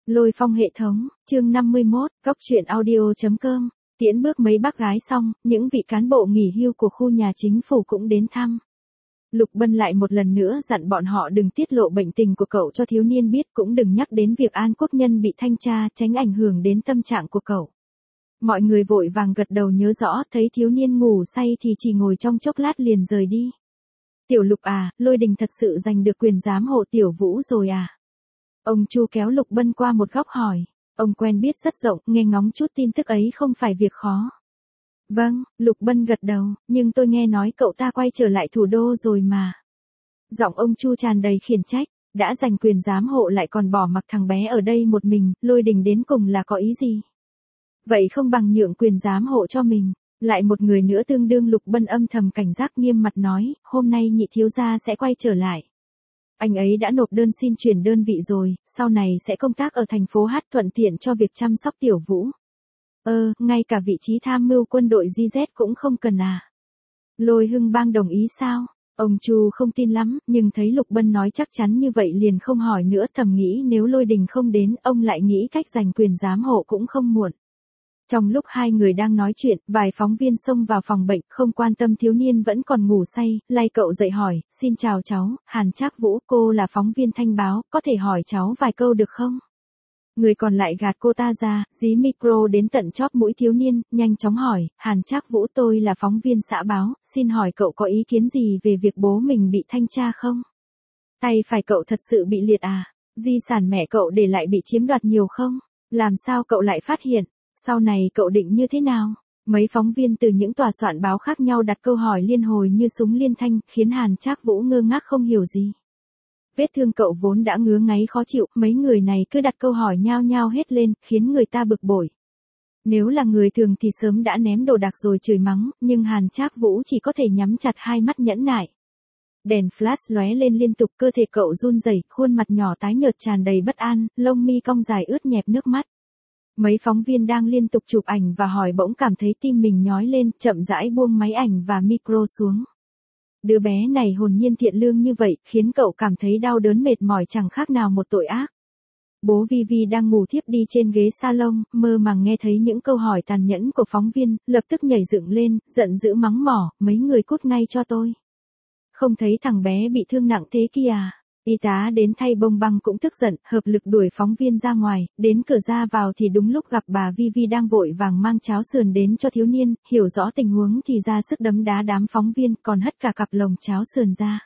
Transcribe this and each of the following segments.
Lôi phong hệ thống, chương 51, góc truyện audio.com. Tiễn bước mấy bác gái xong, những vị cán bộ nghỉ hưu của khu nhà chính phủ cũng đến thăm. Lục Bân lại một lần nữa dặn bọn họ đừng tiết lộ bệnh tình của cậu cho thiếu niên biết, cũng đừng nhắc đến việc An Quốc Nhân bị thanh tra, tránh ảnh hưởng đến tâm trạng của cậu. Mọi người vội vàng gật đầu nhớ rõ, thấy thiếu niên ngủ say thì chỉ ngồi trong chốc lát liền rời đi. Tiểu Lục à, Lôi Đình thật sự giành được quyền giám hộ Tiểu Vũ rồi à? Ông Chu kéo Lục Bân qua một góc hỏi. Ông quen biết rất rộng, nghe ngóng chút tin tức ấy không phải việc khó. Vâng, Lục Bân gật đầu, nhưng tôi nghe nói cậu ta quay trở lại thủ đô rồi mà. Giọng ông Chu tràn đầy khiển trách, đã giành quyền giám hộ lại còn bỏ mặc thằng bé ở đây một mình, Lôi Đình đến cùng là có ý gì? Vậy không bằng nhượng quyền giám hộ cho mình. Lại một người nữa tương đương. Lục Bân âm thầm cảnh giác, nghiêm mặt nói, hôm nay nhị thiếu gia sẽ quay trở lại. Anh ấy đã nộp đơn xin chuyển đơn vị rồi, sau này sẽ công tác ở thành phố Hát, thuận tiện cho việc chăm sóc Tiểu Vũ. Ngay cả vị trí tham mưu quân đội GZ cũng không cần à? Lôi Hưng Bang đồng ý sao? Ông Chu không tin lắm, nhưng thấy Lục Bân nói chắc chắn như vậy liền không hỏi nữa, thầm nghĩ nếu Lôi Đình không đến, ông lại nghĩ cách giành quyền giám hộ cũng không muộn. Trong lúc hai người đang nói chuyện, vài phóng viên xông vào phòng bệnh, không quan tâm thiếu niên vẫn còn ngủ say, lay cậu dậy hỏi, xin chào cháu, Hàn Trác Vũ, cô là phóng viên Thanh Báo, có thể hỏi cháu vài câu được không? Người còn lại gạt cô ta ra, dí micro đến tận chóp mũi thiếu niên, nhanh chóng hỏi, Hàn Trác Vũ, tôi là phóng viên xã báo, xin hỏi cậu có ý kiến gì về việc bố mình bị thanh tra không? Tay phải cậu thật sự bị liệt à? Di sản mẹ cậu để lại bị chiếm đoạt nhiều không? Làm sao cậu lại phát hiện? Sau này cậu định như thế nào? Mấy phóng viên từ những tòa soạn báo khác nhau đặt câu hỏi liên hồi như súng liên thanh, khiến Hàn Trác Vũ ngơ ngác không hiểu gì. Vết thương cậu vốn đã ngứa ngáy khó chịu, mấy người này cứ đặt câu hỏi nhao nhao hết lên, khiến người ta bực bội. Nếu là người thường thì sớm đã ném đồ đạc rồi chửi mắng, nhưng Hàn Trác Vũ chỉ có thể nhắm chặt hai mắt nhẫn nại. Đèn flash lóe lên liên tục, cơ thể cậu run rẩy, khuôn mặt nhỏ tái nhợt tràn đầy bất an, lông mi cong dài ướt nhẹp nước mắt. Mấy phóng viên đang liên tục chụp ảnh và hỏi bỗng cảm thấy tim mình nhói lên, chậm rãi buông máy ảnh và micro xuống. Đứa bé này hồn nhiên thiện lương như vậy, khiến cậu cảm thấy đau đớn mệt mỏi chẳng khác nào một tội ác. Bố Vivi đang ngủ thiếp đi trên ghế salon, mơ màng nghe thấy những câu hỏi tàn nhẫn của phóng viên, lập tức nhảy dựng lên, giận dữ mắng mỏ, mấy người cút ngay cho tôi. Không thấy thằng bé bị thương nặng thế kia à? Y tá đến thay bông băng cũng tức giận, hợp lực đuổi phóng viên ra ngoài, đến cửa ra vào thì đúng lúc gặp bà Vivi đang vội vàng mang cháo sườn đến cho thiếu niên, hiểu rõ tình huống thì ra sức đấm đá đám phóng viên, còn hất cả cặp lồng cháo sườn ra.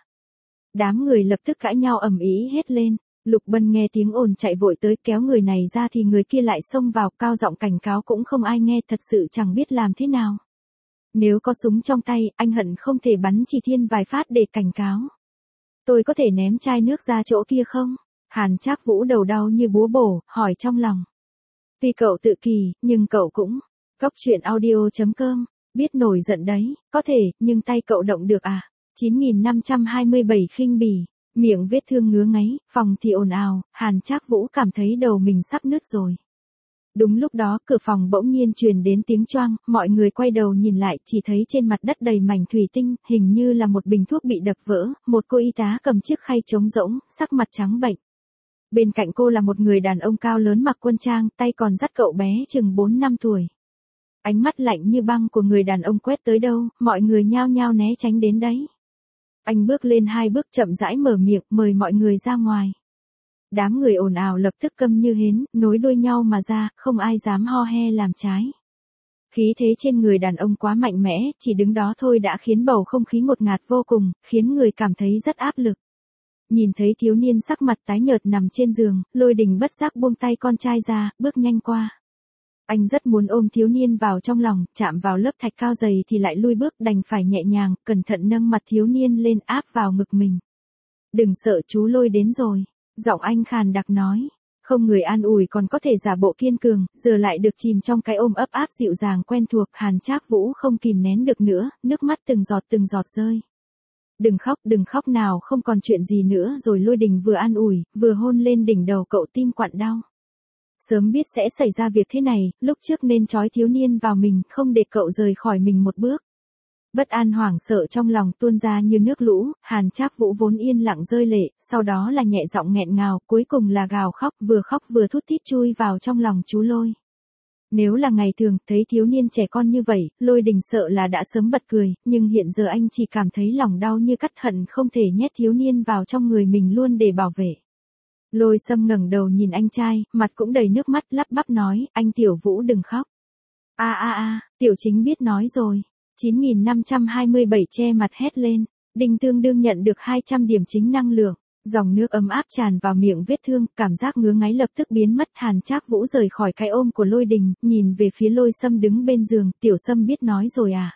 Đám người lập tức cãi nhau ầm ĩ hết lên. Lục Bân nghe tiếng ồn chạy vội tới kéo người này ra thì người kia lại xông vào, cao giọng cảnh cáo cũng không ai nghe, thật sự chẳng biết làm thế nào. Nếu có súng trong tay, anh hận không thể bắn chỉ thiên vài phát để cảnh cáo. Tôi có thể ném chai nước ra chỗ kia không? Hàn Trác Vũ đầu đau như búa bổ, hỏi trong lòng. Vì cậu tự kỳ, nhưng cậu cũng. Góc truyện audio.com, biết nổi giận đấy, có thể, nhưng tay cậu động được à? 9527 khinh bỉ, miệng vết thương ngứa ngáy, phòng thì ồn ào, Hàn Trác Vũ cảm thấy đầu mình sắp nứt rồi. Đúng lúc đó, cửa phòng bỗng nhiên truyền đến tiếng choang, mọi người quay đầu nhìn lại, chỉ thấy trên mặt đất đầy mảnh thủy tinh, hình như là một bình thuốc bị đập vỡ, một cô y tá cầm chiếc khay trống rỗng, sắc mặt trắng bệch. Bên cạnh cô là một người đàn ông cao lớn mặc quân trang, tay còn dắt cậu bé chừng 4 năm tuổi. Ánh mắt lạnh như băng của người đàn ông quét tới đâu, mọi người nhao nhao né tránh đến đấy. Anh bước lên 2 bước chậm rãi mở miệng, mời mọi người ra ngoài. Đám người ồn ào lập tức câm như hến, nối đuôi nhau mà ra, không ai dám ho he làm trái. Khí thế trên người đàn ông quá mạnh mẽ, chỉ đứng đó thôi đã khiến bầu không khí ngột ngạt vô cùng, khiến người cảm thấy rất áp lực. Nhìn thấy thiếu niên sắc mặt tái nhợt nằm trên giường, Lôi Đình bất giác buông tay con trai ra, bước nhanh qua. Anh rất muốn ôm thiếu niên vào trong lòng, chạm vào lớp thạch cao dày thì lại lui bước, đành phải nhẹ nhàng, cẩn thận nâng mặt thiếu niên lên áp vào ngực mình. Đừng sợ, chú Lôi đến rồi. Giọng anh khàn đặc nói, không người an ủi còn có thể giả bộ kiên cường, giờ lại được chìm trong cái ôm ấp áp dịu dàng quen thuộc. Hàn Trác Vũ không kìm nén được nữa, nước mắt từng giọt rơi. Đừng khóc nào, không còn chuyện gì nữa rồi. Lôi Đình vừa an ủi, vừa hôn lên đỉnh đầu cậu, tim quặn đau. Sớm biết sẽ xảy ra việc thế này, lúc trước nên trói thiếu niên vào mình, không để cậu rời khỏi mình một bước. Bất an hoảng sợ trong lòng tuôn ra như nước lũ, Hàn Trác Vũ vốn yên lặng rơi lệ, sau đó là nhẹ giọng nghẹn ngào, cuối cùng là gào khóc vừa thút thít chui vào trong lòng chú Lôi. Nếu là ngày thường, thấy thiếu niên trẻ con như vậy, Lôi Đình sợ là đã sớm bật cười, nhưng hiện giờ anh chỉ cảm thấy lòng đau như cắt, hận không thể nhét thiếu niên vào trong người mình luôn để bảo vệ. Lôi Sâm ngẩng đầu nhìn anh trai, mặt cũng đầy nước mắt, lắp bắp nói, anh Tiểu Vũ đừng khóc. Tiểu Chính biết nói rồi. 9527 che mặt hét lên. Đinh Tương Đương nhận được 200 điểm chính năng lượng. Dòng nước ấm áp tràn vào miệng vết thương, cảm giác ngứa ngáy lập tức biến mất. Hàn Trác Vũ rời khỏi cái ôm của Lôi Đình, nhìn về phía Lôi Sâm đứng bên giường, Tiểu Sâm biết nói rồi à?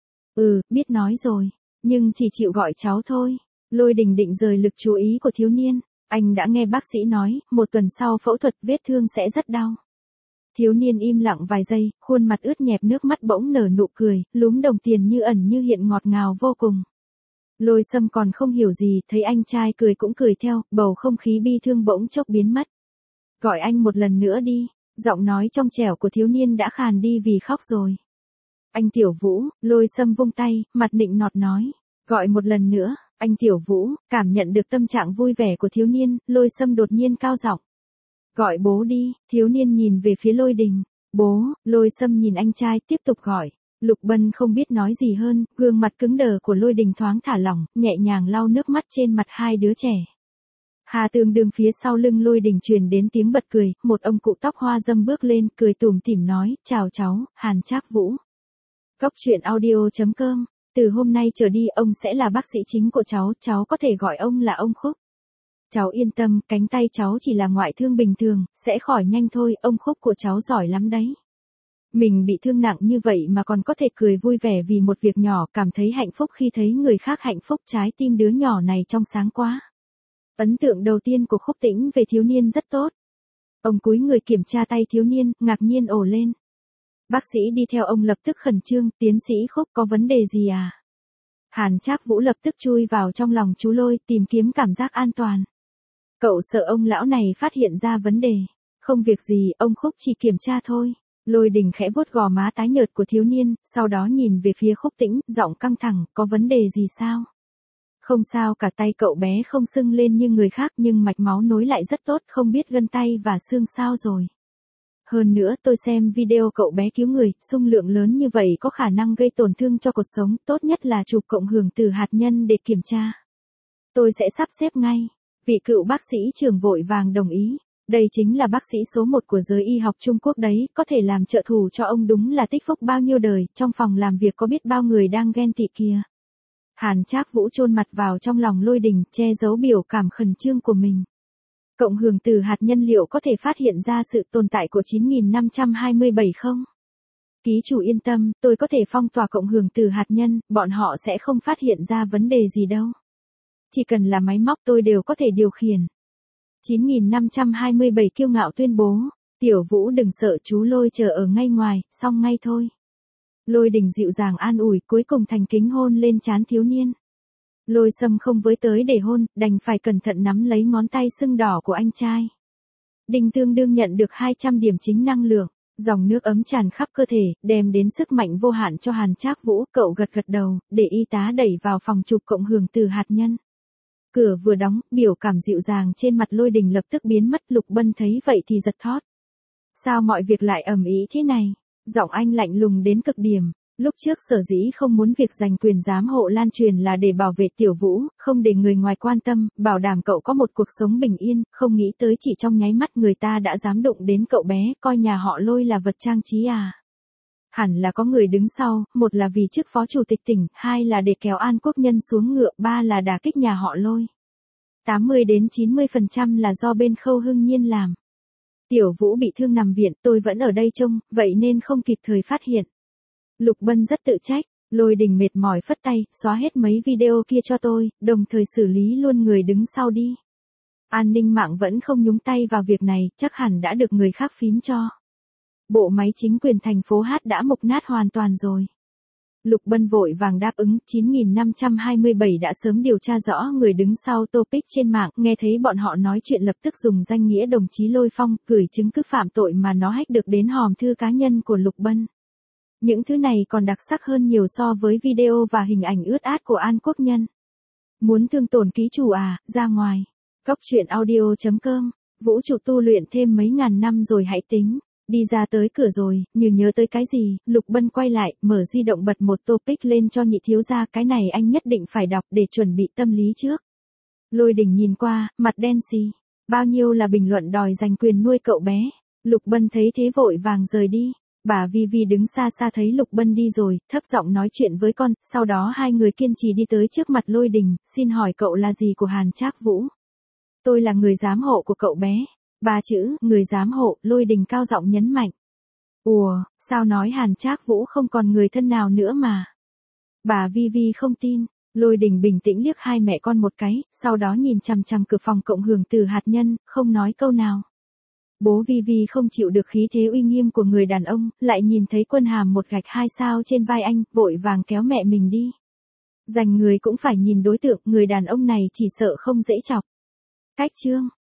Biết nói rồi, nhưng chỉ chịu gọi cháu thôi. Lôi Đình định rời lực chú ý của thiếu niên. Anh đã nghe bác sĩ nói, 1 tuần sau phẫu thuật vết thương sẽ rất đau. Thiếu niên im lặng vài giây, khuôn mặt ướt nhẹp nước mắt bỗng nở nụ cười, lúm đồng tiền như ẩn như hiện ngọt ngào vô cùng. Lôi Sâm còn không hiểu gì, thấy anh trai cười cũng cười theo, bầu không khí bi thương bỗng chốc biến mất. Gọi anh một lần nữa đi, giọng nói trong trẻo của thiếu niên đã khàn đi vì khóc rồi. Anh Tiểu Vũ, Lôi Sâm vung tay, mặt nịnh nọt nói, gọi một lần nữa, anh Tiểu Vũ, cảm nhận được tâm trạng vui vẻ của thiếu niên, Lôi Sâm đột nhiên cao giọng. Gọi bố đi, thiếu niên nhìn về phía Lôi Đình. Bố, Lôi Sâm nhìn anh trai tiếp tục gọi. Lục Bân không biết nói gì hơn, gương mặt cứng đờ của Lôi Đình thoáng thả lỏng, nhẹ nhàng lau nước mắt trên mặt hai đứa trẻ. Hà Tương Đương phía sau lưng Lôi Đình truyền đến tiếng bật cười, một ông cụ tóc hoa râm bước lên, cười tủm tỉm nói, chào cháu, Hàn Trác Vũ. Cốc truyện audio.com, từ hôm nay trở đi ông sẽ là bác sĩ chính của cháu có thể gọi ông là ông Khúc. Cháu yên tâm, cánh tay cháu chỉ là ngoại thương bình thường, sẽ khỏi nhanh thôi, ông Khúc của cháu giỏi lắm đấy. Mình bị thương nặng như vậy mà còn có thể cười vui vẻ vì một việc nhỏ, cảm thấy hạnh phúc khi thấy người khác hạnh phúc, trái tim đứa nhỏ này trong sáng quá. Ấn tượng đầu tiên của Khúc Tĩnh về thiếu niên rất tốt. Ông cúi người kiểm tra tay thiếu niên, ngạc nhiên ồ lên. Bác sĩ đi theo ông lập tức khẩn trương, tiến sĩ Khúc có vấn đề gì à? Hàn Trác Vũ lập tức chui vào trong lòng chú Lôi, tìm kiếm cảm giác an toàn. Cậu sợ ông lão này phát hiện ra vấn đề. Không việc gì, ông Khúc chỉ kiểm tra thôi. Lôi Đình khẽ vuốt gò má tái nhợt của thiếu niên, sau đó nhìn về phía Khúc Tĩnh, giọng căng thẳng, có vấn đề gì sao? Không sao cả, tay cậu bé không sưng lên như người khác nhưng mạch máu nối lại rất tốt, không biết gân tay và xương sao rồi. Hơn nữa tôi xem video cậu bé cứu người, xung lượng lớn như vậy có khả năng gây tổn thương cho cột sống, tốt nhất là chụp cộng hưởng từ hạt nhân để kiểm tra. Tôi sẽ sắp xếp ngay. Vị cựu bác sĩ trưởng vội vàng đồng ý. Đây chính là bác sĩ số 1 của giới y học Trung Quốc đấy, có thể làm trợ thủ cho ông đúng là tích phúc bao nhiêu đời, trong phòng làm việc có biết bao người đang ghen tị kìa. Hàn Trác Vũ chôn mặt vào trong lòng Lôi Đình, che giấu biểu cảm khẩn trương của mình. Cộng hưởng từ hạt nhân liệu có thể phát hiện ra sự tồn tại của 9527 không? Ký chủ yên tâm, tôi có thể phong tỏa cộng hưởng từ hạt nhân, bọn họ sẽ không phát hiện ra vấn đề gì đâu. Chỉ cần là máy móc tôi đều có thể điều khiển. 9527 kiêu ngạo tuyên bố, Tiểu Vũ đừng sợ, chú Lôi chờ ở ngay ngoài, xong ngay thôi. Lôi Đình dịu dàng an ủi, cuối cùng thành kính hôn lên trán thiếu niên. Lôi Sâm không với tới để hôn, đành phải cẩn thận nắm lấy ngón tay sưng đỏ của anh trai. Đinh Tương Đương nhận được 200 điểm chính năng lượng, dòng nước ấm tràn khắp cơ thể, đem đến sức mạnh vô hạn cho Hàn Trác Vũ, cậu gật gật đầu, để y tá đẩy vào phòng chụp cộng hưởng từ hạt nhân. Cửa vừa đóng, biểu cảm dịu dàng trên mặt Lôi Đình lập tức biến mất, Lục Bân thấy vậy thì giật thót. Sao mọi việc lại ầm ĩ thế này? Giọng anh lạnh lùng đến cực điểm. Lúc trước sở dĩ không muốn việc giành quyền giám hộ lan truyền là để bảo vệ Tiểu Vũ, không để người ngoài quan tâm, bảo đảm cậu có một cuộc sống bình yên, không nghĩ tới chỉ trong nháy mắt người ta đã dám đụng đến cậu bé, coi nhà họ Lôi là vật trang trí à. Hẳn là có người đứng sau, một là vì chức phó chủ tịch tỉnh, hai là để kéo An Quốc Nhân xuống ngựa, ba là đả kích nhà họ Lôi. 80-90% là do bên Khâu Hưng Nhiên làm. Tiểu Vũ bị thương nằm viện, tôi vẫn ở đây trông, vậy nên không kịp thời phát hiện. Lục Bân rất tự trách, Lôi Đình mệt mỏi phất tay, xóa hết mấy video kia cho tôi, đồng thời xử lý luôn người đứng sau đi. An ninh mạng vẫn không nhúng tay vào việc này, chắc hẳn đã được người khác phím cho. Bộ máy chính quyền thành phố Hát đã mục nát hoàn toàn rồi. Lục Bân vội vàng đáp ứng, 9527 đã sớm điều tra rõ người đứng sau topic trên mạng, nghe thấy bọn họ nói chuyện lập tức dùng danh nghĩa đồng chí Lôi Phong, gửi chứng cứ phạm tội mà nó hack được đến hòm thư cá nhân của Lục Bân. Những thứ này còn đặc sắc hơn nhiều so với video và hình ảnh ướt át của An Quốc Nhân. Muốn thương tổn ký chủ à, ra ngoài. Góc truyện audio.com, vũ trụ tu luyện thêm mấy ngàn năm rồi hãy tính. Đi ra tới cửa rồi, như nhớ tới cái gì, Lục Bân quay lại, mở di động bật một topic lên cho nhị thiếu gia, cái này anh nhất định phải đọc để chuẩn bị tâm lý trước. Lôi Đình nhìn qua, mặt đen xì. Bao nhiêu là bình luận đòi giành quyền nuôi cậu bé. Lục Bân thấy thế vội vàng rời đi. Bà Vi đứng xa xa thấy Lục Bân đi rồi, thấp giọng nói chuyện với con, sau đó hai người kiên trì đi tới trước mặt Lôi Đình, xin hỏi cậu là gì của Hàn Trác Vũ? Tôi là người giám hộ của cậu bé. Ba chữ, người giám hộ, Lôi Đình cao giọng nhấn mạnh. Ủa, sao nói Hàn Trác Vũ không còn người thân nào nữa mà? Bà Vi không tin. Lôi Đình bình tĩnh liếc hai mẹ con một cái, sau đó nhìn chằm chằm cửa phòng cộng hưởng từ hạt nhân, không nói câu nào. Bố Vi không chịu được khí thế uy nghiêm của người đàn ông, lại nhìn thấy quân hàm 1 gạch 2 sao trên vai anh, vội vàng kéo mẹ mình đi. Giành người cũng phải nhìn đối tượng, người đàn ông này chỉ sợ không dễ chọc. Cách chương.